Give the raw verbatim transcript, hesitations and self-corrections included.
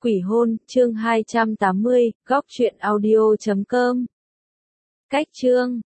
Quỷ hôn, chương hai trăm tám mươi, góc truyện audio chấm com. Cách chương